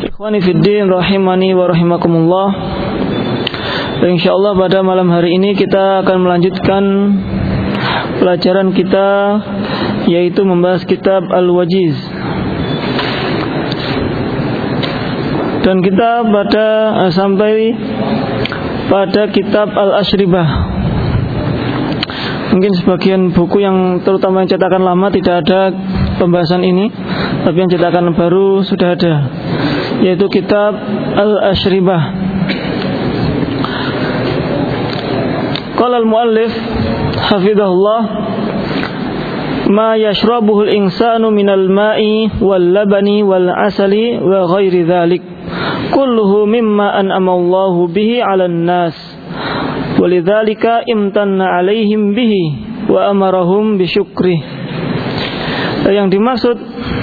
Ikhwani fiddin rahimani wa rahimakumullah. Insyaallah pada malam hari ini kita akan melanjutkan pelajaran kita, yaitu membahas kitab Al-Wajiz. Dan kita sampai pada kitab Al-Ashribah. Mungkin sebagian buku yang terutama yang cetakan lama tidak ada pembahasan ini, tapi yang cetakan baru sudah ada, yaitu kitab Al-Ashribah. Qala al-muallif hafizahullah, ma yashrabuhu al-insanu minal ma'i wal labani wal asali wa ghairi dhalik kulluhu mimma an'ama Allahu bihi 'alan nas walidzalika imtanna 'alaihim bihi wa amarahum bisyukri. Yang dimaksud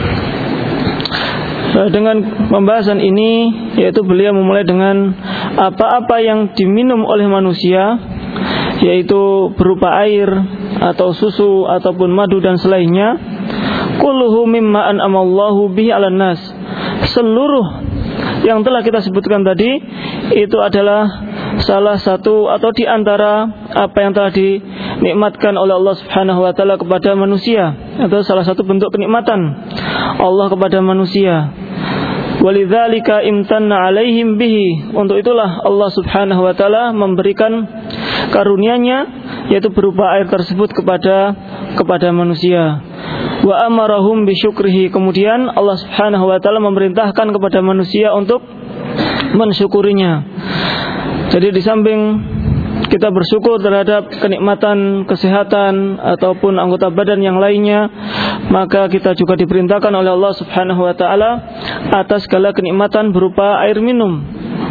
dengan pembahasan ini yaitu beliau memulai dengan apa-apa yang diminum oleh manusia, yaitu berupa air atau susu ataupun madu dan selainnya. Kulluhu mimma an'amallahu bihi 'alan nas. Seluruh yang telah kita sebutkan tadi itu adalah salah satu atau di antara apa yang telah dinikmatkan oleh Allah Subhanahu wa taala kepada manusia, atau salah satu bentuk kenikmatan Allah kepada manusia. Walidzalika imtanna 'alaihim bihi. Untuk itulah Allah Subhanahu wa taala memberikan karunia-Nya, yaitu berupa air tersebut kepada manusia. Wa amarahum bisyukrihi. Kemudian Allah Subhanahu wa taala memerintahkan kepada manusia untuk mensyukurinya. Jadi di samping kita bersyukur terhadap kenikmatan kesehatan ataupun anggota badan yang lainnya, maka kita juga diperintahkan oleh Allah Subhanahu wa taala atas segala kenikmatan berupa air minum,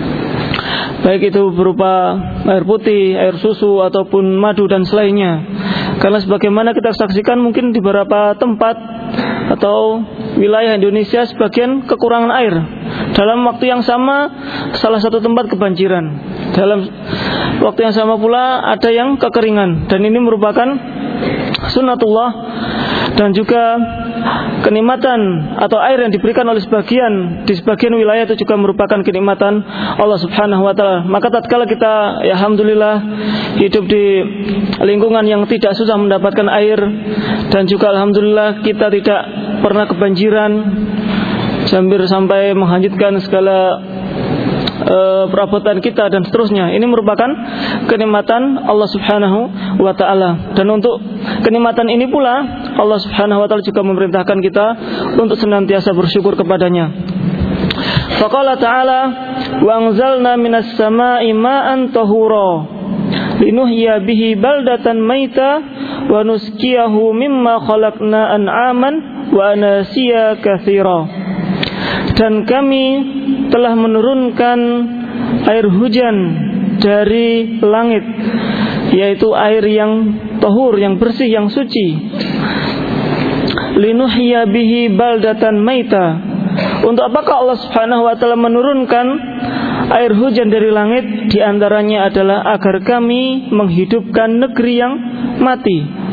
baik itu berupa air putih, air susu ataupun madu dan selainnya. Karena sebagaimana kita saksikan mungkin di beberapa tempat atau wilayah Indonesia sebagian kekurangan air. Dalam waktu yang sama salah satu tempat kebanjiran. Dalam waktu yang sama pula ada yang kekeringan. Dan ini merupakan sunnatullah. Dan juga kenikmatan atau air yang diberikan oleh di sebagian wilayah itu juga merupakan kenikmatan Allah Subhanahu wa taala. Maka tatkala kita ya alhamdulillah hidup di lingkungan yang tidak susah mendapatkan air, dan juga alhamdulillah kita tidak pernah kebanjiran sampai menghanyutkan segala perabotan kita dan seterusnya. Ini merupakan kenikmatan Allah Subhanahu wa taala. Dan untuk kenikmatan ini pula Allah Subhanahu wa taala juga memerintahkan kita untuk senantiasa bersyukur kepadanya. Faqala ta'ala wa anzalna minas sama'i ma'an tahura linuhya bihi baldatan maita wa nuskiyahu mimma khalaqna an'aman wa anasiya katsira. Dan kami telah menurunkan air hujan dari langit, yaitu air yang tahur, yang bersih, yang suci. Linuhya bihi baldatan maita. Untuk apakah Allah Subhanahu wa taala menurunkan air hujan dari langit? Di antaranya adalah agar kami menghidupkan negeri yang mati.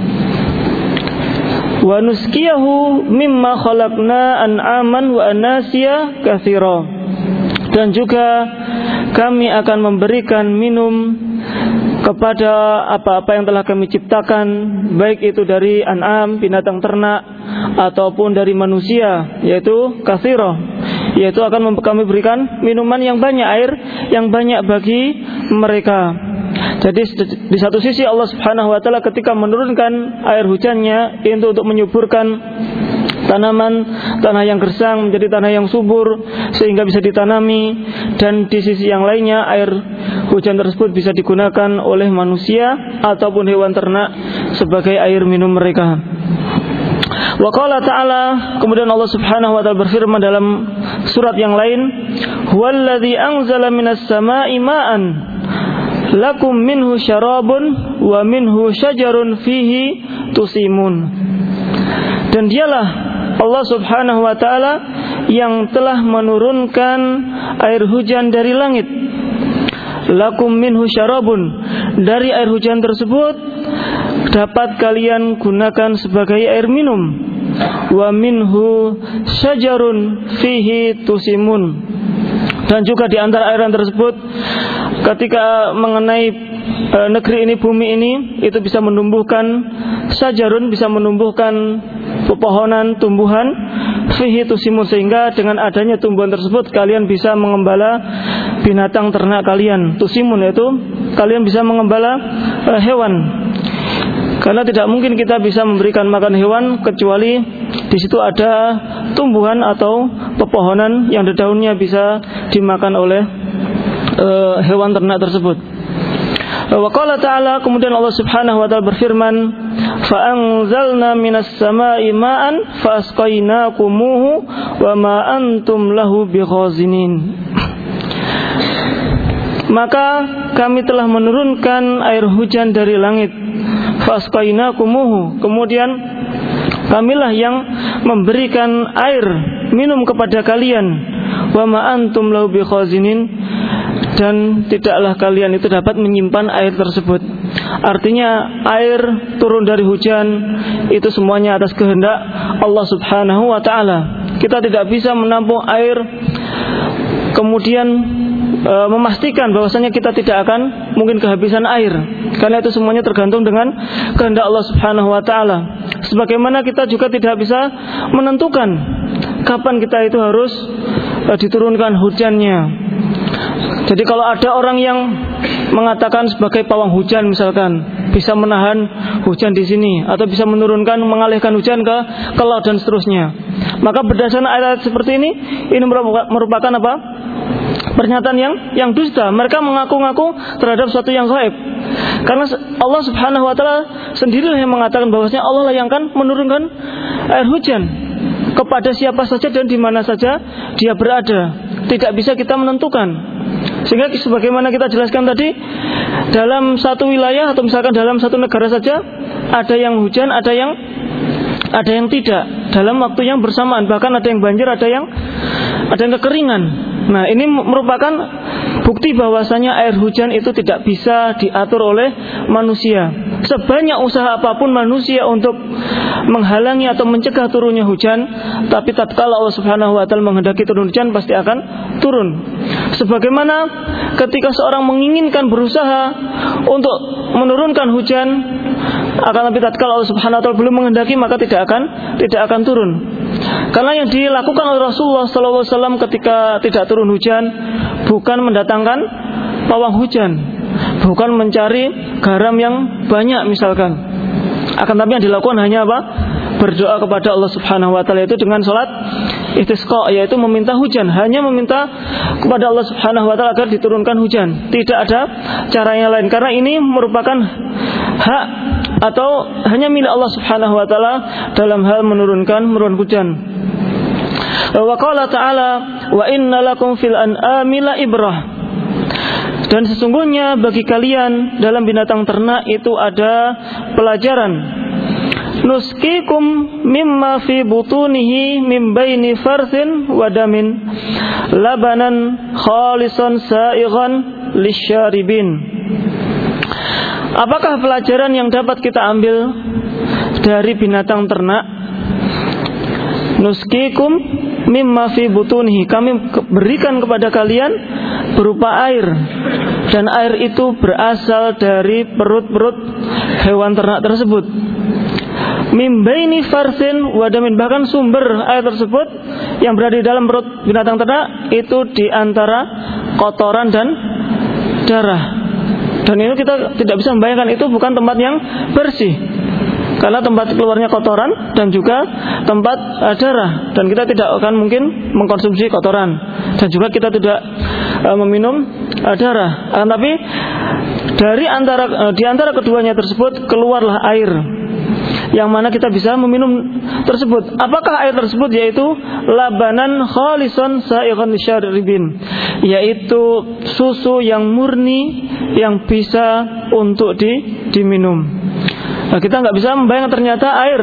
Wa nuskiyahu mimma khalaqna an'aman wa anasiya katsira. Dan juga kami akan memberikan minum kepada apa-apa yang telah kami ciptakan, baik itu dari an'am, binatang ternak, ataupun dari manusia, yaitu katsira, yaitu akan kami berikan minuman yang banyak, air yang banyak bagi mereka. Jadi di satu sisi Allah Subhanahu wa taala ketika menurunkan air hujannya itu untuk menyuburkan tanah yang gersang menjadi tanah yang subur sehingga bisa ditanami, dan di sisi yang lainnya air hujan tersebut bisa digunakan oleh manusia ataupun hewan ternak sebagai air minum mereka. Wa qala ta'ala, kemudian Allah Subhanahu wa taala berfirman dalam surat yang lain, huwallazi anzala minas sama'i ma'an lakum minhu syarabun wa minhu syajarun fihi tusimun. Dan dialah Allah Subhanahu wa taala yang telah menurunkan air hujan dari langit. Lakum minhu syarabun, dari air hujan tersebut dapat kalian gunakan sebagai air minum. Wa minhu syajarun fihi tusimun, Dan juga di antara airan tersebut, ketika mengenai negeri ini, bumi ini, itu bisa menumbuhkan sajarun, bisa menumbuhkan pepohonan, tumbuhan, fihi tusimun, sehingga dengan adanya tumbuhan tersebut kalian bisa mengembala binatang ternak kalian. Tusimun yaitu kalian bisa mengembala hewan. Karena tidak mungkin kita bisa memberikan makan hewan kecuali di situ ada tumbuhan atau pepohonan yang daunnya bisa dimakan oleh hewan ternak tersebut. Wa qala ta'ala, kemudian Allah Subhanahu wa taala berfirman, fa anzalna minas samaa'i ma'an fa asqaynakumuhu wa ma antum lahu bighazinin. Maka kami telah menurunkan air hujan dari langit, fa asqaynakumuhu, kemudian kamilah yang memberikan air minum kepada kalian, wa ma antum lahu bighazinin, dan tidaklah kalian itu dapat menyimpan air tersebut. Artinya air turun dari hujan itu semuanya atas kehendak Allah Subhanahu wa ta'ala. Kita tidak bisa menampung air kemudian memastikan bahwasanya kita tidak akan mungkin kehabisan air, karena itu semuanya tergantung dengan kehendak Allah Subhanahu wa ta'ala. Sebagaimana kita juga tidak bisa menentukan kapan kita itu harus diturunkan hujannya. Jadi kalau ada orang yang mengatakan sebagai pawang hujan misalkan, bisa menahan hujan di sini atau bisa menurunkan, mengalihkan hujan ke laut dan seterusnya, maka berdasarkan ayat seperti ini merupakan apa? Pernyataan yang dusta. Mereka mengaku-ngaku terhadap sesuatu yang gaib. Karena Allah Subhanahu wa ta'ala sendirilah yang mengatakan bahwasanya Allah lah yang akan menurunkan air hujan kepada siapa saja dan di mana saja dia berada. Tidak bisa kita menentukan. Sehingga sebagaimana kita jelaskan tadi, dalam satu wilayah atau misalkan dalam satu negara saja ada yang hujan, ada yang tidak dalam waktu yang bersamaan. Bahkan ada yang banjir, ada yang kekeringan. Nah, ini merupakan bukti bahwasanya air hujan itu tidak bisa diatur oleh manusia. Sebanyak usaha apapun manusia untuk menghalangi atau mencegah turunnya hujan, tapi tatkala Allah Subhanahu wa ta'ala menghendaki turun hujan, pasti akan turun. Sebagaimana ketika seorang menginginkan berusaha untuk menurunkan hujan, akan tapi tatkala Allah Subhanahu wa ta'ala belum menghendaki, maka tidak akan turun. Karena yang dilakukan oleh Rasulullah SAW ketika tidak turun hujan bukan mendatangkan pawang hujan, bukan mencari garam yang banyak misalkan. Akan tapi yang dilakukan hanya apa? Berdoa kepada Allah Subhanahu wa ta'ala, itu dengan salat istisqa, yaitu meminta hujan, hanya meminta kepada Allah Subhanahu wa ta'ala agar diturunkan hujan. Tidak ada cara yang lain, karena ini merupakan hak atau hanya milik Allah Subhanahu wa ta'ala dalam hal menurunkan hujan. Wa qala ta'ala, wa inna lakum fil an'ami la ibrah, dan sesungguhnya bagi kalian dalam binatang ternak itu ada pelajaran. Nuskikum mimma fi butunihi min baini farthin wa damin labanan khalisan sa'igan lisyaribin. Apakah pelajaran yang dapat kita ambil dari binatang ternak? Nuskikum mimma fi butunihi, kami berikan kepada kalian berupa air, dan air itu berasal dari perut-perut hewan ternak tersebut. Mimbaini farsin wadamin, bahkan sumber air tersebut yang berada di dalam perut binatang ternak itu di antara kotoran dan darah. Dan ini kita tidak bisa membayangkan itu bukan tempat yang bersih, karena tempat keluarnya kotoran dan juga tempat darah, dan kita tidak akan mungkin mengkonsumsi kotoran, dan juga kita tidak meminum darah. Tapi di antara keduanya tersebut keluarlah air yang mana kita bisa meminum tersebut. Apakah air tersebut? Yaitu labanan khalisan sa'igan lisyaribin, yaitu susu yang murni yang bisa untuk diminum. Nah, kita nggak bisa membayangkan ternyata air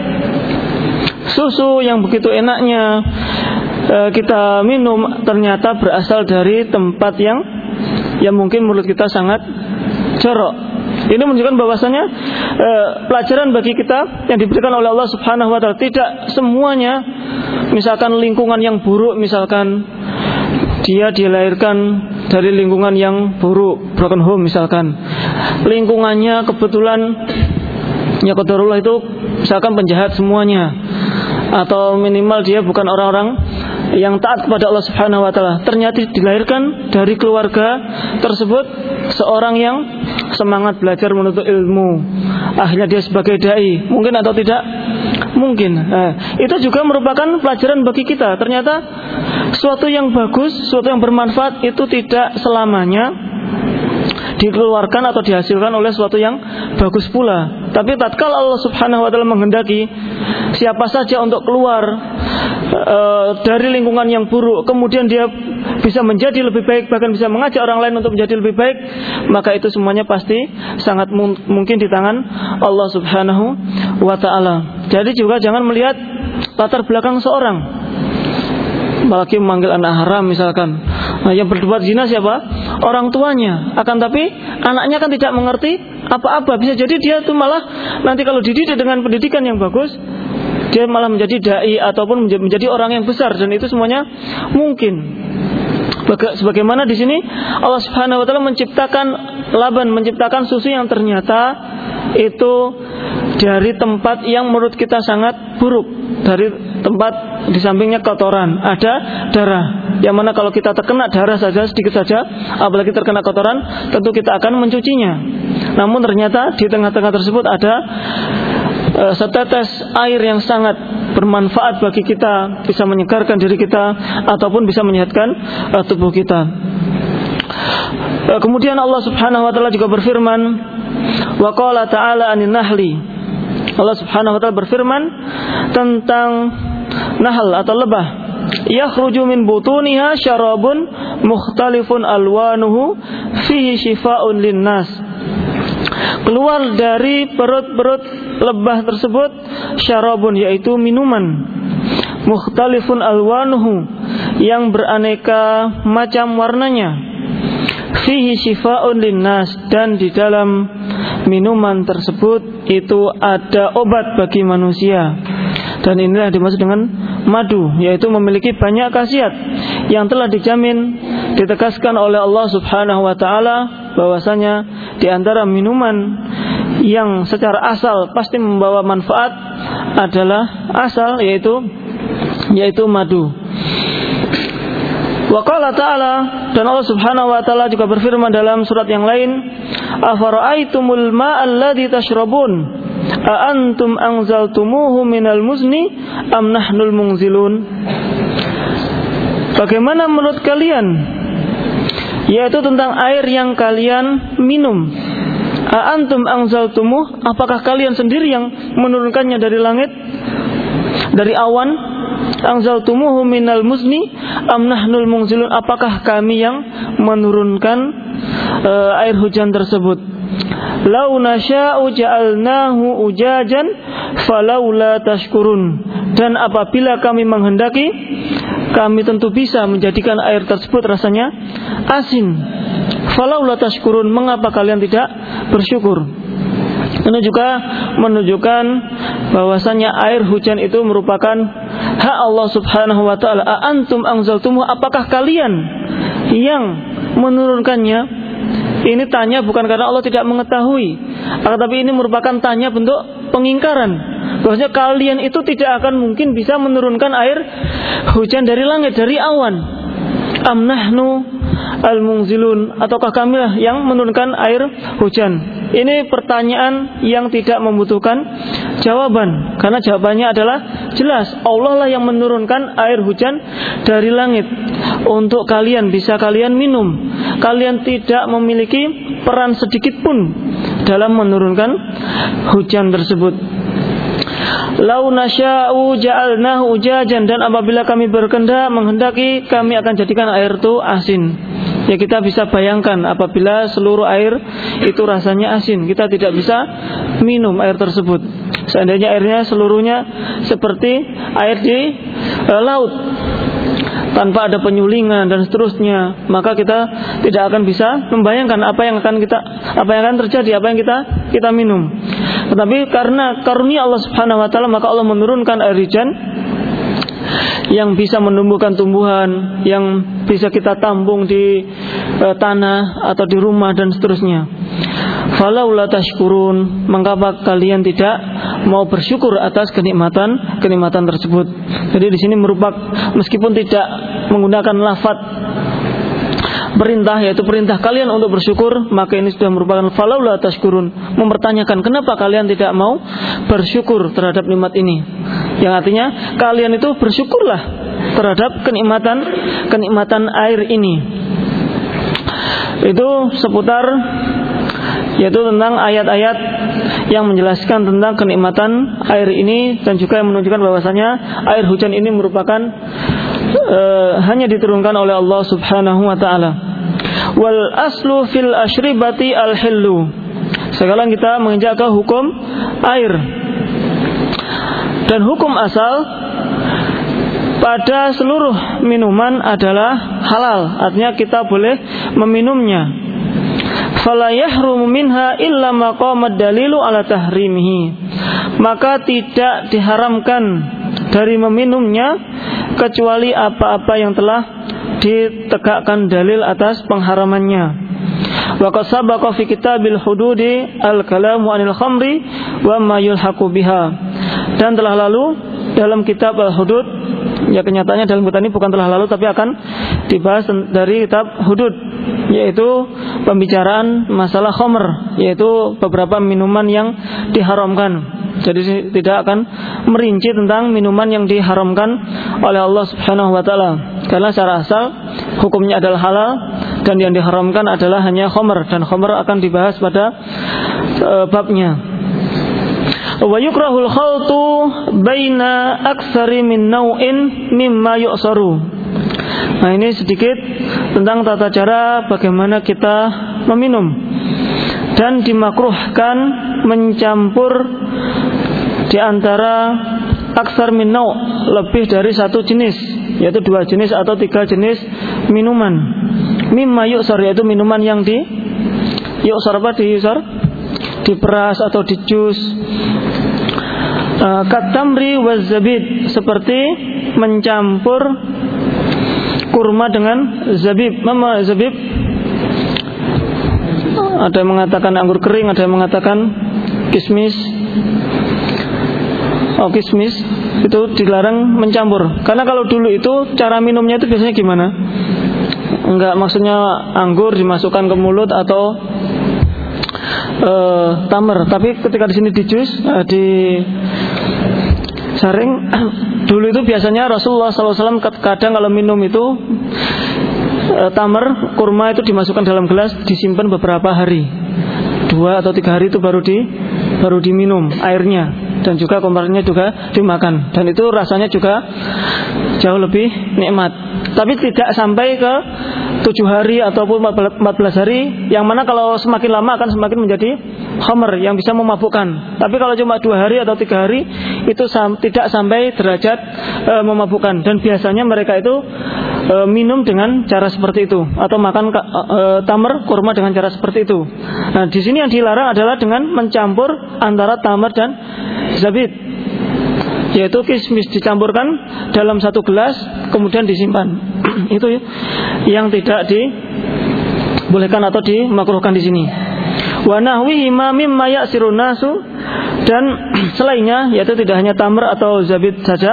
susu yang begitu enaknya kita minum ternyata berasal dari tempat yang mungkin menurut kita sangat jorok. Ini menunjukkan bahwasanya pelajaran bagi kita yang diberikan oleh Allah Subhanahu wa ta'ala, tidak semuanya misalkan lingkungan yang buruk misalkan dia dilahirkan dari lingkungan yang buruk, broken home misalkan. Lingkungannya kebetulan ya qadarullah itu misalkan penjahat semuanya, atau minimal dia bukan orang-orang yang taat kepada Allah Subhanahu wa taala. Ternyata dilahirkan dari keluarga tersebut seorang yang semangat belajar menuntut ilmu. Akhirnya dia sebagai dai, mungkin atau tidak? Mungkin. Itu juga merupakan pelajaran bagi kita. Ternyata sesuatu yang bagus, sesuatu yang bermanfaat itu tidak selamanya dikeluarkan atau dihasilkan oleh sesuatu yang bagus pula. Tapi tatkala Allah Subhanahu wa taala menghendaki siapa saja untuk keluar dari lingkungan yang buruk, kemudian dia bisa menjadi lebih baik, bahkan bisa mengajak orang lain untuk menjadi lebih baik, maka itu semuanya pasti sangat mungkin di tangan Allah Subhanahu wa taala. Jadi juga jangan melihat latar belakang seorang, apalagi memanggil anak haram misalkan. Nah, yang berbuat zina siapa? Orang tuanya. Akan tapi anaknya kan tidak mengerti apa-apa. Bisa jadi dia tuh malah nanti kalau dididik dengan pendidikan yang bagus, dia malah menjadi dai ataupun menjadi orang yang besar, dan itu semuanya mungkin. Sebagaimana di sini Allah Subhanahu wa taala menciptakan laban, menciptakan susu yang ternyata itu dari tempat yang menurut kita sangat buruk, dari tempat di sampingnya kotoran, ada darah. Yang mana kalau kita terkena darah saja sedikit saja, apalagi terkena kotoran, tentu kita akan mencucinya. Namun ternyata di tengah-tengah tersebut ada setetes air yang sangat bermanfaat bagi kita, bisa menyegarkan diri kita ataupun bisa menyehatkan tubuh kita. Kemudian Allah Subhanahu wa taala juga berfirman, wa qala ta'ala anin nahli. Allah Subhanahu wa taala berfirman tentang nahl atau lebah, yakhruju min butuniha syarabun mukhtalifun alwanuhu fihi shifaa'un linnas. Keluar dari perut-perut lebah tersebut syarabun, yaitu minuman, mukhtalifun alwanuhu, yang beraneka macam warnanya, fihi shifaa'un linnas, dan di dalam minuman tersebut itu ada obat bagi manusia. Dan inilah dimaksud dengan madu, yaitu memiliki banyak khasiat yang telah dijamin, ditegaskan oleh Allah Subhanahu wa taala bahwasanya di antara minuman yang secara asal pasti membawa manfaat adalah asal, yaitu madu. Wa qala ta'ala, dan Allah Subhanahu wa taala juga berfirman dalam surat yang lain, afara'aitumul ma'al ladzi tashrabun a antum anzaltumuhu minal muzni am nahnul munzilun. Bagaimana menurut kalian, yaitu tentang air yang kalian minum, a antum anzaltumuh, apakah kalian sendiri yang menurunkannya dari langit, dari awan? Anzaltumuhu minal muzni am nahnul munzilun, apakah kami yang menurunkan air hujan tersebut? Lau nasya'u ja'alnahu ujajan falaula tashkurun, dan apabila kami menghendaki, kami tentu bisa menjadikan air tersebut rasanya asin. Falaula tashkurun, mengapa kalian tidak bersyukur? Ini juga menunjukkan bahwasanya air hujan itu merupakan hak Allah Subhanahu wa taala. A antum anzaltumuh, apakah kalian yang menurunkannya? Ini tanya bukan karena Allah tidak mengetahui, tapi ini merupakan tanya bentuk pengingkaran. Bahwasanya kalian itu tidak akan mungkin bisa menurunkan air hujan dari langit, dari awan. Am nahnu al-munzilun, ataukah kamilah yang menurunkan air hujan? Ini pertanyaan yang tidak membutuhkan jawaban, karena jawabannya adalah jelas. Allah lah yang menurunkan air hujan dari langit untuk kalian bisa kalian minum. Kalian tidak memiliki peran sedikit pun dalam menurunkan hujan tersebut. Lau nasya'u ja'alnahu ujajan, dan apabila kami berkehendak menghendaki, kami akan jadikan air itu asin. Ya, kita bisa bayangkan apabila seluruh air itu rasanya asin, kita tidak bisa minum air tersebut. Seandainya airnya seluruhnya seperti air di laut, tanpa ada penyulingan dan seterusnya, maka kita tidak akan bisa membayangkan apa yang akan terjadi, apa yang kita minum. Tetapi karena karunia Allah Subhanahu wa taala, maka Allah menurunkan air hujan yang bisa menumbuhkan tumbuhan, yang bisa kita tampung di tanah atau di rumah dan seterusnya. Falaula tashkurun, mengapa kalian tidak mau bersyukur atas kenikmatan tersebut. Jadi di sini meskipun tidak menggunakan lafaz perintah, yaitu perintah kalian untuk bersyukur, maka ini sudah merupakan falaula tashkurun, mempertanyakan kenapa kalian tidak mau bersyukur terhadap nikmat ini. Yang artinya kalian itu bersyukurlah terhadap kenikmatan air ini. Itu seputar, yaitu tentang ayat-ayat yang menjelaskan tentang kenikmatan air ini, dan juga yang menunjukkan bahwasanya air hujan ini merupakan hanya diturunkan oleh Allah Subhanahu wa taala. Wal aslu fil ashribati al hillu. Sekarang kita menginjak ke hukum air. Dan hukum asal pada seluruh minuman adalah halal, artinya kita boleh meminumnya. Fala yahrumu minha illa ma qama dalilu ala tahrimihi. Maka tidak diharamkan dari meminumnya kecuali apa-apa yang telah ditegakkan dalil atas pengharamannya. Wa qad sabaqa fi kitabil hududi al-kalamu 'anil khamri wa ma yulhaqu biha. Dan telah lalu dalam kitab al-hudud, ya kenyataannya dalam kitab ini bukan telah lalu tapi akan dibahas dari kitab hudud, yaitu pembicaraan masalah khamr, yaitu beberapa minuman yang diharamkan. Jadi tidak akan merinci tentang minuman yang diharamkan oleh Allah Subhanahu wa taala. Karena secara asal hukumnya adalah halal dan yang diharamkan adalah hanya khamr, dan khamr akan dibahas pada babnya. Wa yukrahul khaltu baina aktsari min nau'in mimma yu'saru. Nah, ini sedikit tentang tata cara bagaimana kita meminum. Dan dimakruhkan mencampur di antara aksar min nau', lebih dari satu jenis, yaitu 2 jenis atau 3 jenis minuman. Mimma yu'sar, yaitu minuman yang yu'sar apa? Diperas atau dijus. Katamri waz zabib, seperti mencampur kurma dengan zabib. Mama zabib, ada yang mengatakan anggur kering, ada yang mengatakan kismis. Kismis itu dilarang mencampur. Karena kalau dulu itu cara minumnya itu biasanya gimana? Enggak, maksudnya anggur dimasukkan ke mulut atau tamer. Tapi ketika di sini di jus, di saring, dulu itu biasanya Rasulullah SAW kadang kalau minum itu tamer, kurma itu dimasukkan dalam gelas, disimpan beberapa hari, 2 atau 3 hari itu baru diminum airnya, dan juga komparnya juga dimakan, dan itu rasanya juga jauh lebih nikmat. Tapi tidak sampai ke 7 hari ataupun 14 hari, yang mana kalau semakin lama akan semakin menjadi khamr yang bisa memabukkan. Tapi kalau cuma 2 hari atau 3 hari itu tidak sampai derajat memabukkan. Dan biasanya mereka itu minum dengan cara seperti itu, atau makan tamar kurma dengan cara seperti itu. Nah, di sini yang dilarang adalah dengan mencampur antara tamar dan zabib, yaitu kismis dicampurkan dalam satu gelas kemudian disimpan. Itu yang tidak dibolehkan atau dimakruhkan di sini. Wa nahwihi mimma ya'sirun nasu, dan selainnya, yaitu tidak hanya tamar atau zabib saja,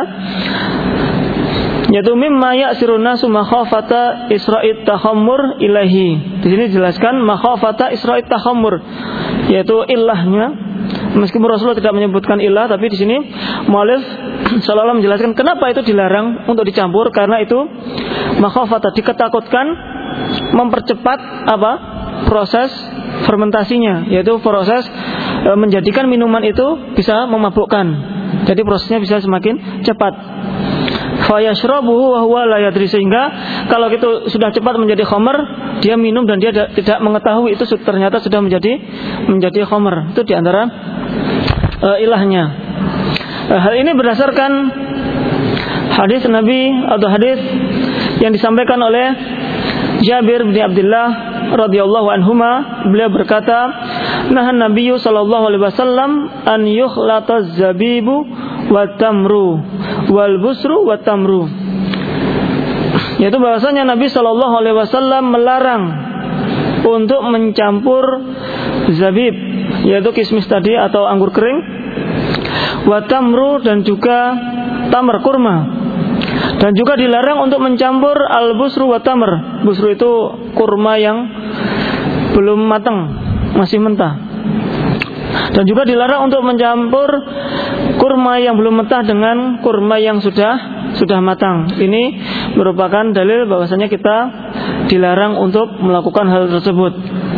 yaitu mimma ya'sirun nasu makhafata isra'it takhammur ilahi. Di sini dijelaskan makhafata isra'it takhammur, yaitu ilahnya. Meskipun Rasulullah tidak menyebutkan ilah, tapi di sini mu'allif seolah-olah menjelaskan kenapa itu dilarang untuk dicampur, karena itu makhafata, diketakutkan mempercepat proses fermentasinya, yaitu proses menjadikan minuman itu bisa memabukkan. Jadi prosesnya bisa semakin cepat. Fayashrabuhu wa huwa la yadri, sehingga kalau itu sudah cepat menjadi khamr, dia minum dan dia tidak mengetahui itu ternyata sudah menjadi khamr. Itu diantara ilahnya. Hal ini berdasarkan hadis Nabi atau hadis yang disampaikan oleh Jabir bin Abdullah radhiyallahu anhuma. Beliau berkata, nahan Nabiyyu sallallahu alaihi wasallam an yukhlata zabibu wa tamru wal busru wat tamru. Yaitu bahwasanya Nabi sallallahu alaihi wasallam melarang untuk mencampur zabib, yaitu kismis tadi atau anggur kering, wa tamru dan juga tamr kurma. Dan juga dilarang untuk mencampur al-busru wa tamr. Busru itu kurma yang belum matang, masih mentah. Dan juga dilarang untuk mencampur kurma yang belum mentah dengan kurma yang sudah matang. Ini merupakan dalil bahwasanya kita dilarang untuk melakukan hal tersebut.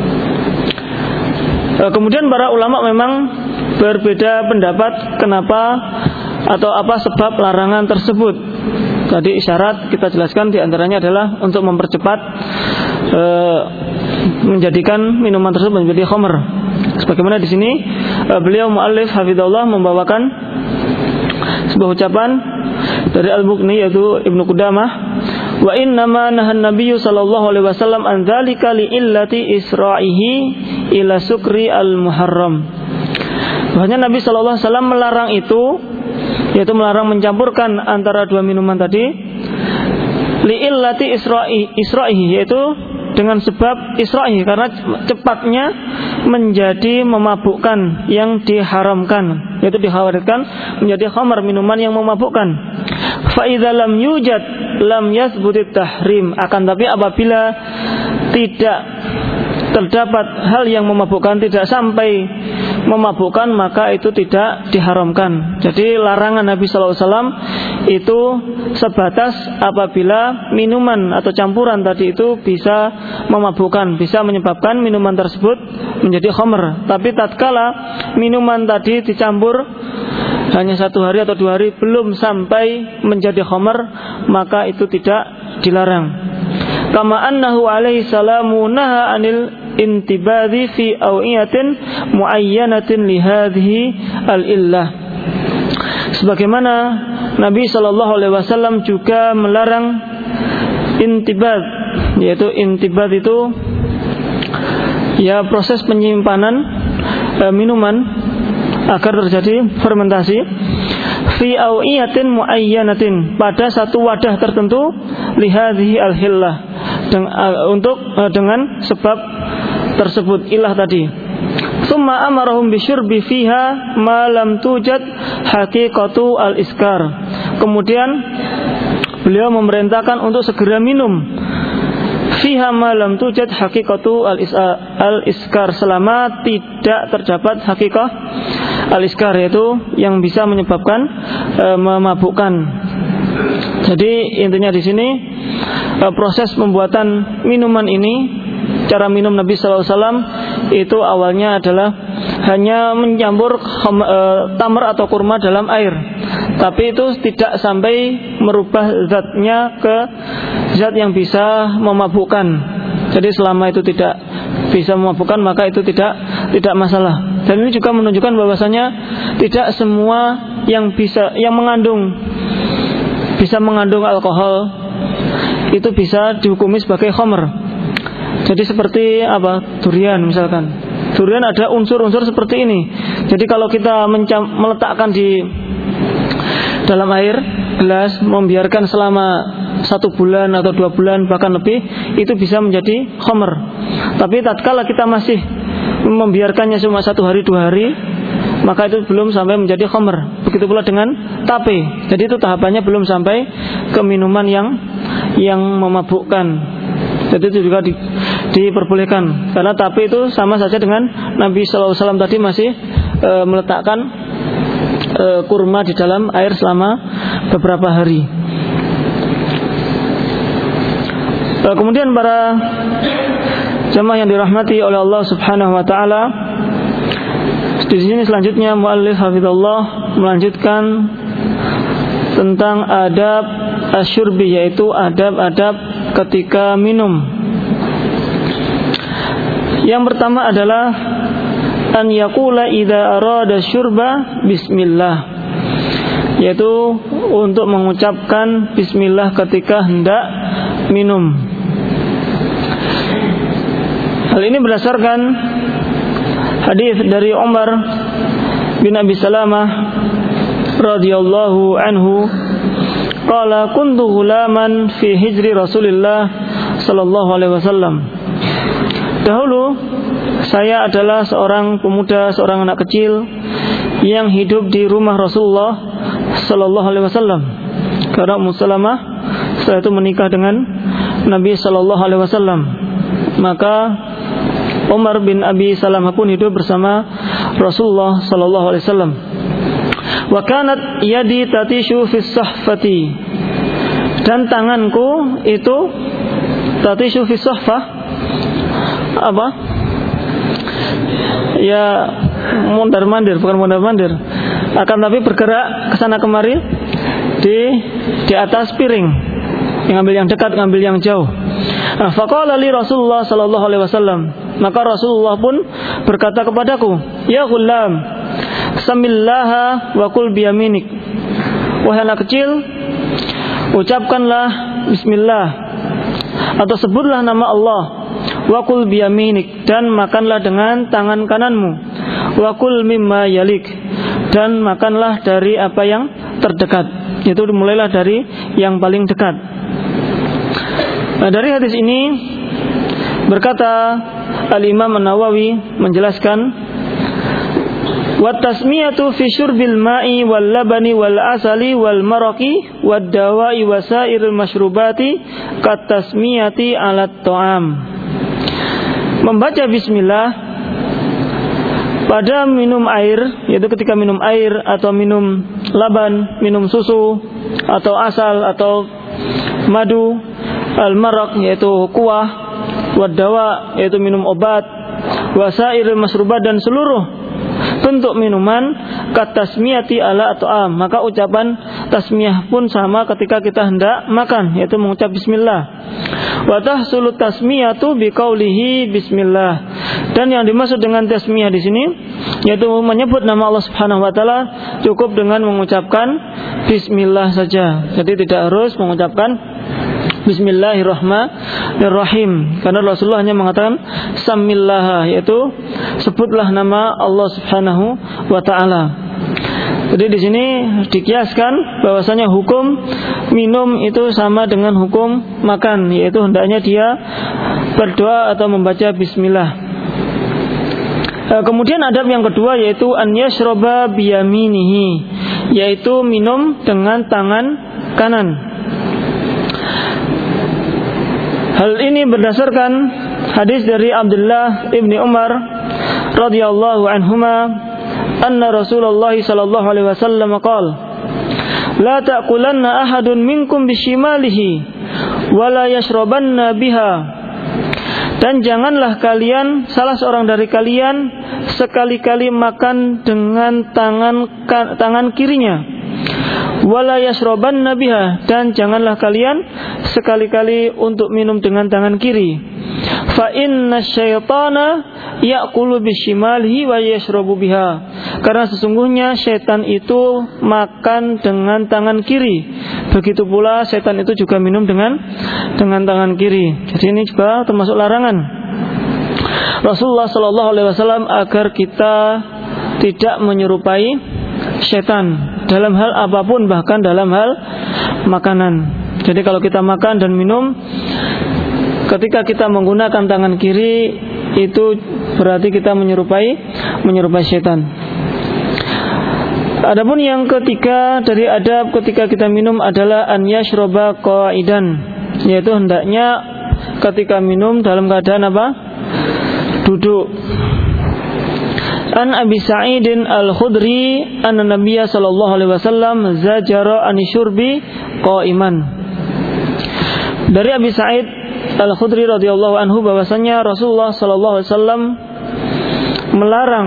Kemudian para ulama memang berbeda pendapat kenapa atau apa sebab larangan tersebut. Tadi isyarat kita jelaskan diantaranya adalah untuk mempercepat menjadikan minuman tersebut menjadi khamr. Sebagaimana di sini beliau muallif hafizahullah membawakan sebuah ucapan dari Al-Mughni yaitu Ibnu Qudamah, wa innama nahan nabiyyu sallallahu alaihi wasallam an dzalika li illati isra'ihi ila sukri al-muharram. Bahwasanya Nabi sallallahu alaihi wasallam melarang itu, yaitu melarang mencampurkan antara dua minuman tadi, li illati isra'ihi, yaitu dengan sebab isra'i, karena cepatnya menjadi memabukkan yang diharamkan, yaitu dikhawatirkan menjadi khamar, minuman yang memabukkan. Fa idza lam yujad lam yathbutit tahrim. Akan tapi apabila tidak terdapat hal yang memabukkan, tidak sampai memabukkan, maka itu tidak diharamkan. Jadi larangan Nabi sallallahu alaihi wasallam itu sebatas apabila minuman atau campuran tadi itu bisa memabukkan, bisa menyebabkan minuman tersebut menjadi khamr. Tapi tatkala minuman tadi dicampur hanya 1 hari atau 2 hari belum sampai menjadi khamr, maka itu tidak dilarang. Kama annahu alaihi salamu naha anil intibadhi fi awiyatin muayyanatin li hadhihi al-illah. Sebagaimana Nabi sallallahu alaihi wasallam juga melarang intibad, yaitu intibad itu ya proses penyimpanan minuman agar terjadi fermentasi fi awiyatin muayyanatin, pada satu wadah tertentu, li hadhihi al-hillah, dengan sebab tersebut, ilah tadi. Summa amarahum bisyurbi fiha ma lam tujad haqiqatu al-iskar. Kemudian beliau memerintahkan untuk segera minum fiha ma lam tujad haqiqatu al-iskar, selama tidak terdapat haqiqah al-iskar, yaitu yang bisa menyebabkan memabukkan. Jadi intinya di sini proses pembuatan minuman ini, cara minum Nabi sallallahu alaihi wasallam itu awalnya adalah hanya mencampur tamar atau kurma dalam air, tapi itu tidak sampai merubah zatnya ke zat yang bisa memabukkan. Jadi selama itu tidak bisa memabukkan, maka itu tidak masalah. Dan ini juga menunjukkan bahwasanya tidak semua yang bisa mengandung alkohol itu bisa dihukumi sebagai khamr. Jadi seperti durian misalkan. Durian ada unsur-unsur seperti ini. Jadi kalau kita meletakkan di dalam air gelas, membiarkan selama 1 bulan atau 2 bulan bahkan lebih, itu bisa menjadi khamr. Tapi tatkala kita masih membiarkannya cuma 1 hari 2 hari, maka itu belum sampai menjadi khamr. Begitu pula dengan tape. Jadi itu tahapannya belum sampai ke minuman yang memabukkan. Jadi itu juga diperbolehkan, karena tape itu sama saja dengan Nabi sallallahu alaihi wasallam tadi masih meletakkan kurma di dalam air selama beberapa hari. Kemudian para jemaah yang dirahmati oleh Allah Subhanahu wa taala, di sini selanjutnya muallif hafizallah melanjutkan tentang adab asyurbi, yaitu adab-adab ketika minum. Yang pertama adalah an yaqula idza arada syurba bismillah, yaitu untuk mengucapkan bismillah ketika hendak minum. Hal ini berdasarkan hadis dari Umar bin Abi Salamah radhiyallahu anhu qala kuntu ghulaman fi hijri Rasulillah sallallahu alaihi wasallam. Dahulu saya adalah seorang pemuda, seorang anak kecil yang hidup di rumah Rasulullah sallallahu alaihi wasallam. Karena Ummu Salamah setelah itu menikah dengan Nabi sallallahu alaihi wasallam. Maka Umar bin Abi Salamah pun hidup bersama Rasulullah sallallahu alaihi wasallam. Wa kanat yadi tatishu fi sahfati. Dan tanganku itu tatishu fi sahfah. Apa? Ya mondar-mandir, bukan mondar-mandir. Akan tapi bergerak ke sana kemari di atas piring. Ngambil yang dekat, ngambil yang jauh. Faqala li Rasulullah sallallahu alaihi wasallam. Maka Rasulullah pun berkata kepadaku, "Ya ghulam, samillaha wa kul biyaminik." Wahai anak kecil, ucapkanlah bismillah atau sebutlah nama Allah, wa kul biyaminik, dan makanlah dengan tangan kananmu, wa kul mimma yalik, dan makanlah dari apa yang terdekat. Itu mulailah dari yang paling dekat. Nah, dari hadis ini berkata Al-Imam An-Nawawi menjelaskan, wa tasmiyatu fi syurbil ma'i wal labani wal asali wal maraqi wad dawa'i wasairil masyrubati kat tasmiyati 'alat ta'am. Membaca bismillah pada minum air, yaitu ketika minum air atau minum laban, minum susu atau asal atau madu, al-maraq yaitu kuah, wadawa yaitu minum obat, wasairil masrubat dan seluruh bentuk minuman, katasmiyati ala ta'am. Maka ucapan tasmiyah pun sama ketika kita hendak makan, yaitu mengucap bismillah. Wa tahsulu tasmiyatu biqaulihi bismillah. Dan yang dimaksud dengan tasmiyah di sini yaitu menyebut nama Allah Subhanahu wa taala cukup dengan mengucapkan bismillah saja. Jadi tidak harus mengucapkan Bismillahirrahmanirrahim, karena Rasulullah hanya mengatakan Samillaha, yaitu sebutlah nama Allah Subhanahu wa taala. Jadi di sini dikiaskan bahwasanya hukum minum itu sama dengan hukum makan, yaitu hendaknya dia berdoa atau membaca bismillah. Kemudian adab yang kedua yaitu an yashroba biyaminihi, yaitu minum dengan tangan kanan. Hal ini berdasarkan hadis dari Abdullah ibni Umar radhiyallahu anhuma, anna Rasulullah sallallahu alaihi wasallam qala, la ta'kulanna ahadun minkum bishimalihi wa la yashrabanna biha. Dan janganlah kalian, salah seorang dari kalian, sekali-kali makan dengan tangan kirinya. Wala yashrabanna biha, dan janganlah kalian sekali-kali untuk minum dengan tangan kiri. Fa inna syaitana ya'kulu bishimalihi wa yashrabu biha. Karena sesungguhnya syaitan itu makan dengan tangan kiri. Begitu pula syaitan itu juga minum dengan tangan kiri. Jadi ini juga termasuk larangan Rasulullah sallallahu alaihi wasallam agar kita tidak menyerupai syaitan dalam hal apapun, bahkan dalam hal makanan. Jadi kalau kita makan dan minum, ketika kita menggunakan tangan kiri, itu berarti kita menyerupai syaitan. Adapun yang ketiga dari adab ketika kita minum adalah an yashroba qa'idan, yaitu hendaknya ketika minum dalam keadaan apa? Duduk. An Abi Sa'idin Al-Khudri anna Nabiyya sallallahu alaihi wasallam zajara an syurbi qa'iman. Dari Abi Sa'id Al-Khudri radhiyallahu anhu bahwasanya Rasulullah sallallahu alaihi wasallam melarang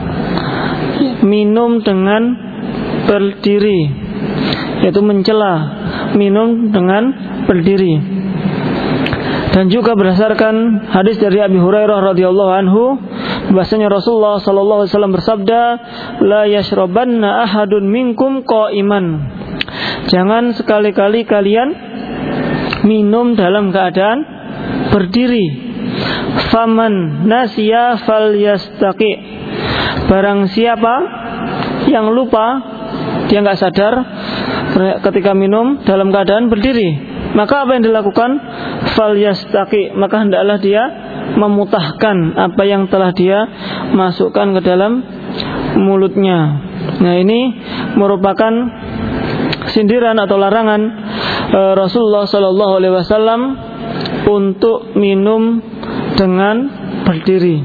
minum dengan berdiri, yaitu mencela minum dengan berdiri. Dan juga berdasarkan hadis dari Abi Hurairah radhiyallahu anhu bahwasanya Rasulullah sallallahu alaihi wasallam bersabda, la yashrabanna ahadun minkum qa'iman. Jangan sekali-kali kalian minum dalam keadaan berdiri. Faman nasiya falyastaqi. Barang siapa yang lupa, dia enggak sadar, ketika minum dalam keadaan berdiri, maka apa yang dilakukan? Falyastaqi, maka hendaklah dia memutahkan apa yang telah dia masukkan ke dalam mulutnya. Nah, ini merupakan sindiran atau larangan Rasulullah Sallallahu Alaihi Wasallam untuk minum dengan berdiri.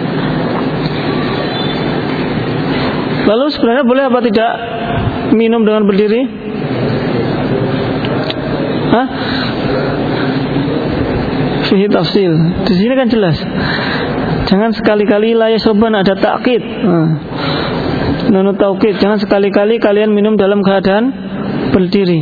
Lalu sebenarnya boleh apa tidak minum dengan berdiri? Hah? Fihi tafsil. Di sini kan jelas. Jangan sekali-kali la yasruban, ada takkid. Nunu taukid, jangan sekali-kali kalian minum dalam keadaan berdiri.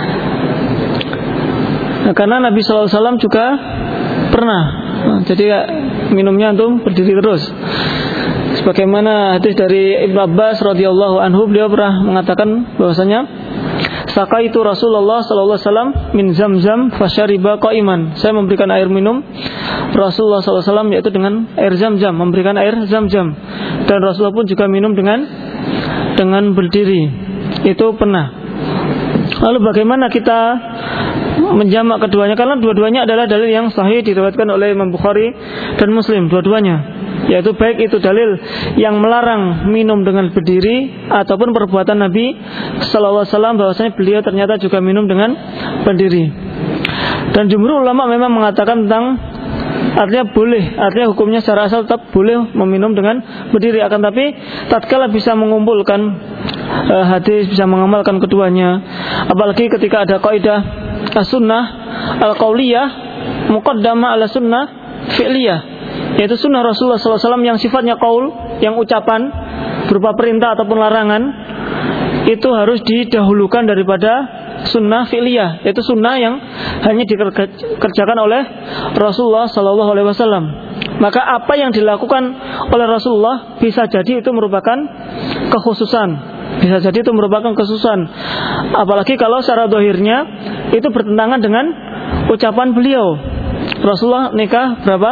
Nah, karena Nabi SAW juga pernah, jadi minumnya untuk berdiri terus. Sebagaimana hadis dari Ibnu Abbas radhiyallahu anhu, beliau pernah mengatakan bahwasanya sakaitu Rasulullah sallallahu alaihi wasallam min Zamzam fasyariba qa'iman. Saya memberikan air minum Rasulullah sallallahu alaihi wasallam, yaitu dengan air Zamzam, memberikan air Zamzam. Dan Rasulullah pun juga minum dengan berdiri. Itu pernah. Lalu bagaimana kita menjamak keduanya? Karena dua-duanya adalah dalil yang sahih, diriwayatkan oleh Imam Bukhari dan Muslim, dua-duanya. Yaitu baik itu dalil yang melarang minum dengan berdiri ataupun perbuatan Nabi sallallahu alaihi wasallam bahwasanya beliau ternyata juga minum dengan berdiri. Dan jumhur ulama memang mengatakan tentang artinya boleh, artinya hukumnya secara asal tetap boleh meminum dengan berdiri. Akan tapi tatkala bisa mengumpulkan hadis, bisa mengamalkan keduanya, apalagi ketika ada kaidah as-sunnah al-qauliyah muqaddamah ala sunnah fi'liyah, yaitu sunnah Rasulullah SAW yang sifatnya qaul, yang ucapan berupa perintah ataupun larangan, itu harus didahulukan daripada sunnah fi'liyah, yaitu sunnah yang hanya dikerjakan oleh Rasulullah SAW. Maka apa yang dilakukan oleh Rasulullah bisa jadi itu merupakan kekhususan, bisa jadi itu merupakan kekhususan. Apalagi kalau secara zahirnya itu bertentangan dengan ucapan beliau. Rasulullah nikah berapa?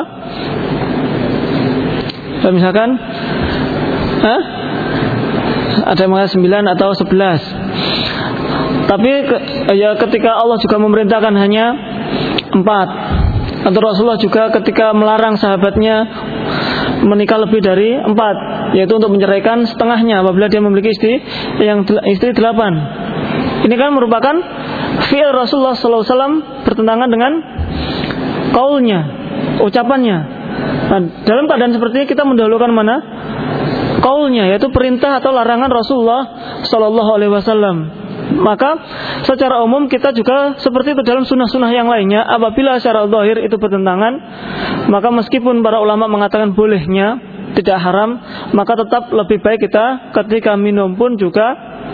Misalkan ada yang mengatakan 9 atau 11. Tapi ya ketika Allah juga memerintahkan hanya 4. Atau Rasulullah juga ketika melarang sahabatnya menikah lebih dari 4, yaitu untuk menceraikan setengahnya apabila dia memiliki istri 8. Ini kan merupakan fi'il Rasulullah SAW bertentangan dengan qaulnya, ucapannya. Nah, dalam keadaan seperti ini kita mendahulukan mana? Qaulnya, yaitu perintah atau larangan Rasulullah Sallallahu Alaihi Wasallam. Maka secara umum kita juga seperti itu dalam sunnah-sunnah yang lainnya. Apabila secara zahir itu bertentangan, maka meskipun para ulama mengatakan bolehnya, tidak haram, maka tetap lebih baik kita ketika minum pun juga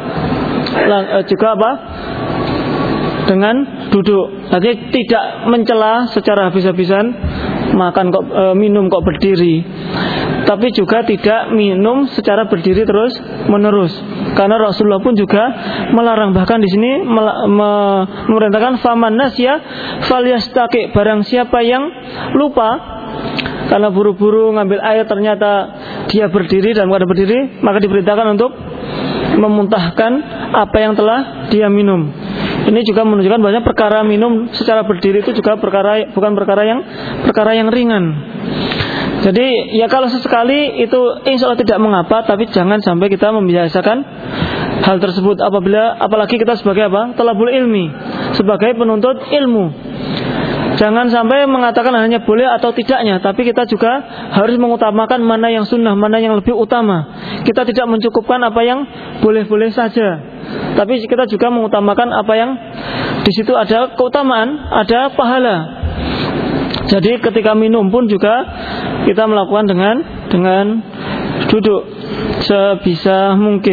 apa? Dengan duduk. Artinya tidak mencela secara habis-habisan, makan kok minum kok berdiri. Tapi juga tidak minum secara berdiri terus menerus. Karena Rasulullah pun juga melarang, bahkan di sini memerintahkan faman nasya falyastaqi, barang siapa yang lupa karena buru-buru ngambil air ternyata dia berdiri dan keadaan berdiri, maka diperintahkan untuk memuntahkan apa yang telah dia minum. Ini juga menunjukkan bahwa perkara minum secara berdiri itu juga bukan perkara yang ringan. Jadi ya kalau sesekali itu insya Allah tidak mengapa, tapi jangan sampai kita membiasakan hal tersebut apalagi kita sebagai apa? Thalabul ilmi, sebagai penuntut ilmu. Jangan sampai mengatakan hanya boleh atau tidaknya, tapi kita juga harus mengutamakan mana yang sunnah, mana yang lebih utama. Kita tidak mencukupkan apa yang boleh-boleh saja, tapi kita juga mengutamakan apa yang di situ ada keutamaan, ada pahala. Jadi ketika minum pun juga kita melakukan dengan duduk sebisa mungkin.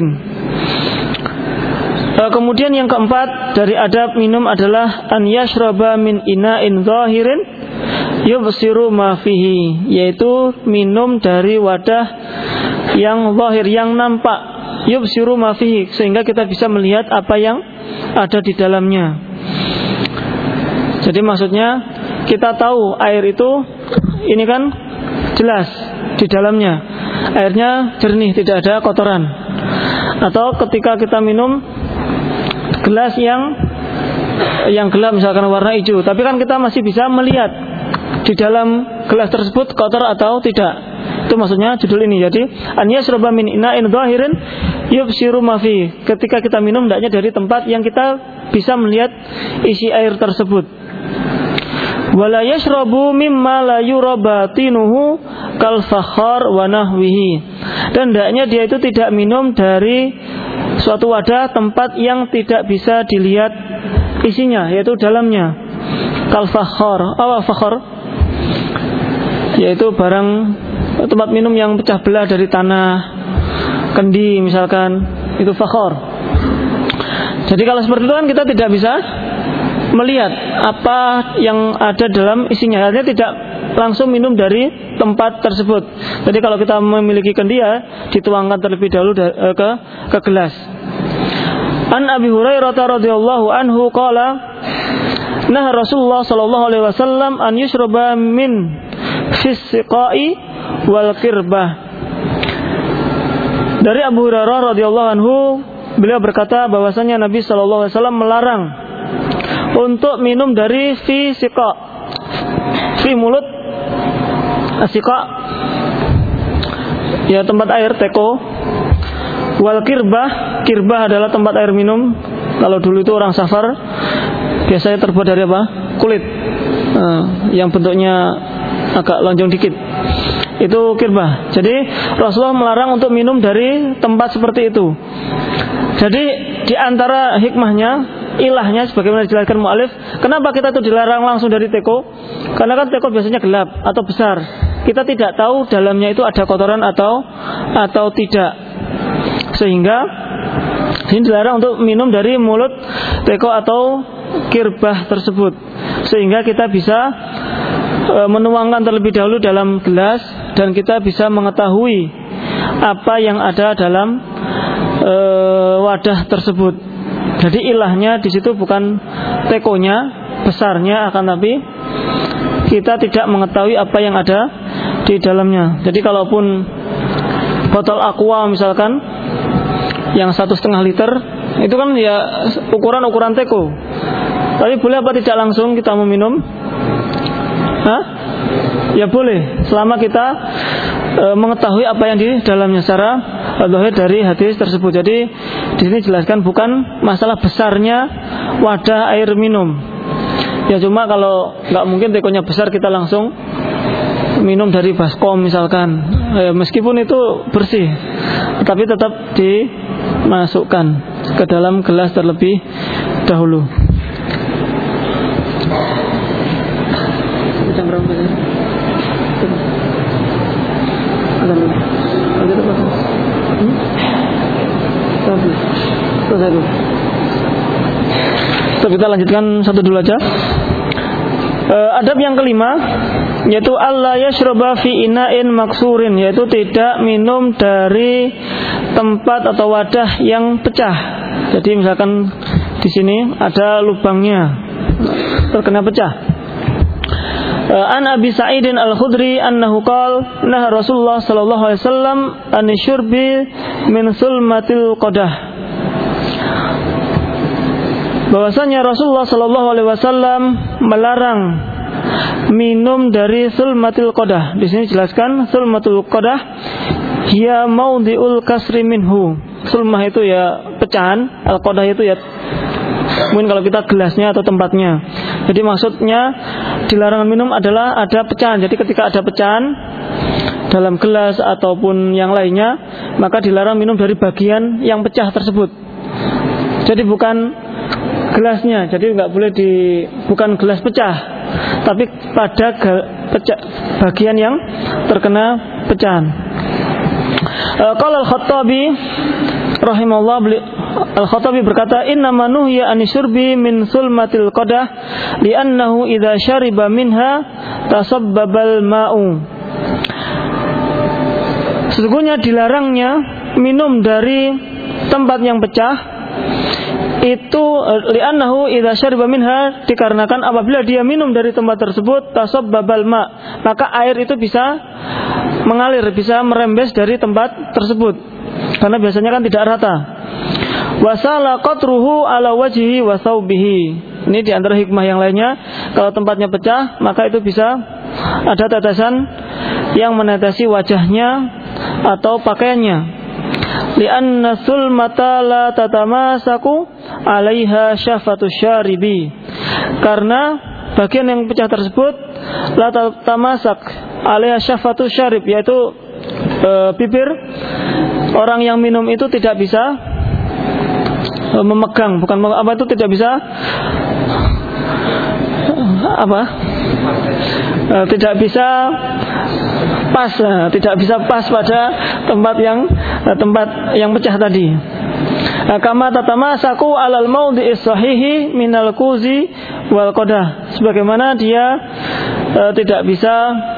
Kemudian yang keempat dari adab minum adalah an yashraba min ina'in zahirin yubsiru ma fihi, yaitu minum dari wadah yang zahir, yang nampak, yubsiru ma fihi, sehingga kita bisa melihat apa yang ada di dalamnya. Jadi maksudnya kita tahu air itu ini kan jelas di dalamnya, airnya jernih, tidak ada kotoran. Atau ketika kita minum gelas yang gelap misalkan warna hijau, tapi kan kita masih bisa melihat di dalam gelas tersebut kotor atau tidak. Itu maksudnya judul ini. Jadi an yashraba min ina'in dhahirin yubsiru ma fi. Ketika kita minum hendaknya dari tempat yang kita bisa melihat isi air tersebut. Wala yashrabu mimma la yura batinuhu kal fakhar wa nahwihi. Dan hendaknya dia itu tidak minum dari suatu wadah tempat yang tidak bisa dilihat isinya, yaitu dalamnya. Kal fakhar, apa fakhar? Yaitu barang tempat minum yang pecah belah dari tanah, kendi misalkan, itu fakhar. Jadi kalau seperti itu kan kita tidak bisa melihat apa yang ada dalam isinya. Artinya tidak langsung minum dari tempat tersebut. Jadi kalau kita memiliki kendi ya dituangkan terlebih dahulu ke gelas. An Abi Hurairah radhiyallahu anhu qala nah Rasulullah sallallahu alaihi wasallam an yushraba min fis-siqai wal kirbah. Dari Abu Hurairah radhiyallahu anhu, beliau berkata bahwasanya Nabi sallallahu alaihi wasallam melarang untuk minum dari fi siqa. Fi mulut siqa ya tempat air teko. Wal kirbah adalah tempat air minum. Kalau dulu itu orang safar biasanya terbuat dari apa? Kulit yang bentuknya agak lonjong dikit. Itu kirbah. Jadi Rasulullah melarang untuk minum dari tempat seperti itu. Jadi di antara hikmahnya, ilahnya sebagaimana dijelaskan mu'alif, kenapa kita itu dilarang langsung dari teko? Karena kan teko biasanya gelap atau besar. Kita tidak tahu dalamnya itu ada kotoran atau tidak. Sehingga ini dilarang untuk minum dari mulut teko atau kirbah tersebut. Sehingga kita bisa menuangkan terlebih dahulu dalam gelas dan kita bisa mengetahui apa yang ada dalam wadah tersebut. Jadi ilahnya di situ bukan tekonya, besarnya, akan tapi kita tidak mengetahui apa yang ada di dalamnya. Jadi kalaupun botol aqua misalkan yang 1,5 liter itu kan ya ukuran teko. Tapi boleh apa tidak langsung kita meminum? Ya boleh, selama kita mengetahui apa yang di dalamnya secara zahir dari hadis tersebut. Jadi di sini jelaskan bukan masalah besarnya wadah air minum. Ya cuma kalau nggak mungkin tekonya besar kita langsung minum dari baskom misalkan. Meskipun itu bersih, tapi tetap dimasukkan ke dalam gelas terlebih dahulu. Kita lanjutkan satu dulu aja. Adab yang kelima yaitu alla yashraba fi ina'in maksurin, yaitu tidak minum dari tempat atau wadah yang pecah. Jadi misalkan di sini ada lubangnya terkena pecah. An Abi Sa'idin Al-Khudri annahu qala nah Rasulullah sallallahu alaihi wasallam an syurbi min sulmatil qadah. Bahwasanya Rasulullah sallallahu alaihi wasallam melarang minum dari sulmatil qadah. Di sini jelaskan sulmatul qadah hiya maudhi'ul kasri minhu. Sulmah itu ya pecahan, al-qadah itu ya mungkin kalau kita gelasnya atau tempatnya. Jadi maksudnya dilarang minum adalah ada pecahan. Jadi ketika ada pecahan dalam gelas ataupun yang lainnya, maka dilarang minum dari bagian yang pecah tersebut. Jadi bukan gelasnya, jadi nggak boleh bukan gelas pecah, tapi pada bagian yang terkena pecahan. Qala Al-Khattabi rahimahullah, Al-Khattabi berkata, innama nuhiya anisyurbi min sulmatil qadah li'annahu idza syariba minha tasabbabal ma'u. Sesungguhnya dilarangnya minum dari tempat yang pecah itu li'annahu idza syariba minha, dikarenakan apabila dia minum dari tempat tersebut tasabbabal ma, maka air itu bisa mengalir, bisa merembes dari tempat tersebut karena biasanya kan tidak rata. wasala qatruhu ala wajhihi wa thawbihi. Ini di antara hikmah yang lainnya, kalau tempatnya pecah maka itu bisa ada tetesan yang menetesi wajahnya atau pakaiannya. Li'anna sulmata la tatamasaku 'alaiha syafatu syaribi. Karena bagian yang pecah tersebut la tatamasak 'alaiha syafatu syarib, yaitu bibir orang yang minum itu tidak bisa memegang, bukan apa itu tidak bisa tidak bisa pas pada tempat yang pecah tadi. Kama tatamasaku alal maudhi'is sahihi minal kuzi wal qadah, sebagaimana dia tidak bisa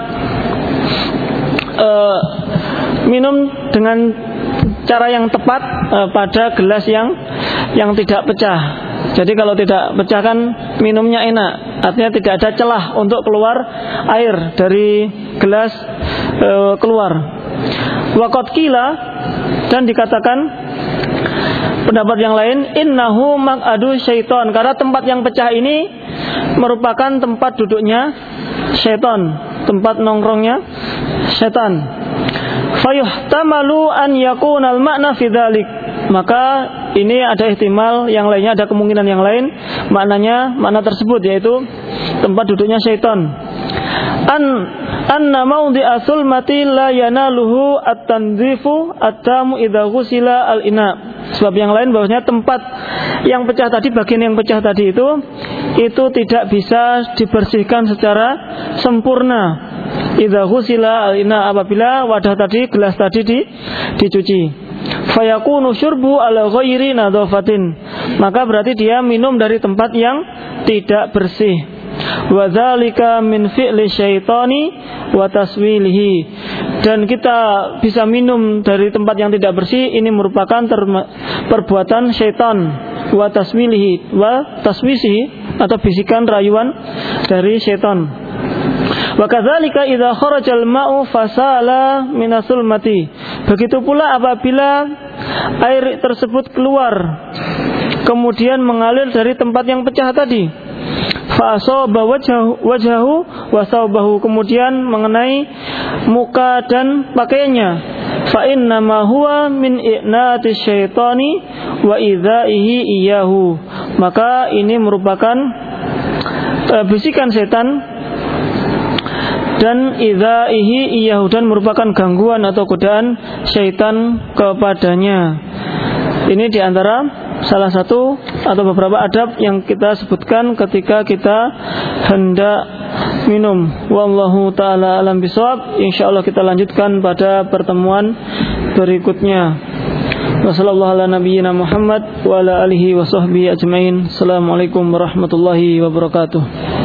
minum dengan cara yang tepat pada gelas yang tidak pecah. Jadi kalau tidak pecah kan minumnya enak, artinya tidak ada celah untuk keluar air dari gelas keluar. Waqad qila, dan dikatakan pendapat yang lain, innahu maq'adu syaiton, karena tempat yang pecah ini merupakan tempat duduknya syaitan, tempat nongkrongnya syaitan. Fayuhtamalu an yakunal makna fi dzalik, maka ini ada ihtimal yang lainnya, ada kemungkinan yang lain makna tersebut, yaitu tempat duduknya syaitan. Anna mawdi'a sulmati la yanaluhu at-tanzifu at-tamu idza ghusila al-ina. Sebab yang lain bahwasanya tempat yang pecah tadi, bagian yang pecah tadi itu tidak bisa dibersihkan secara sempurna. Idza ghusila al-ina, apabila wadah tadi, gelas tadi dicuci. Fayakunu syurbu ala ghairi nadhafatin, maka berarti dia minum dari tempat yang tidak bersih. Wa dzalika min fi'li syaitani wa taswilihi, dan kita bisa minum dari tempat yang tidak bersih, ini merupakan perbuatan syaitan. Wa taswilihi, wa taswisihi, atau bisikan rayuan dari syaitan. Wa kadzalika idza kharajal ma'u fasala minasul mati, begitu pula apabila air tersebut keluar kemudian mengalir dari tempat yang pecah tadi, fa asaba wajhahu wa thawbahu, kemudian mengenai muka dan pakaiannya, fa inna ma huwa min i'nati syaitani wa idzaihi iyyahu, maka ini merupakan bisikan setan dan idzaihi iyyahu, dan merupakan gangguan atau godaan syaitan kepadanya. Ini diantara salah satu atau beberapa adab yang kita sebutkan ketika kita hendak minum. Wallahu ta'ala alam bisawab. Insyaallah kita lanjutkan pada pertemuan berikutnya. Wassallallahu ala nabiyyina Muhammad wa ala alihi wa sahbihi ajmain. Assalamualaikum warahmatullahi wabarakatuh.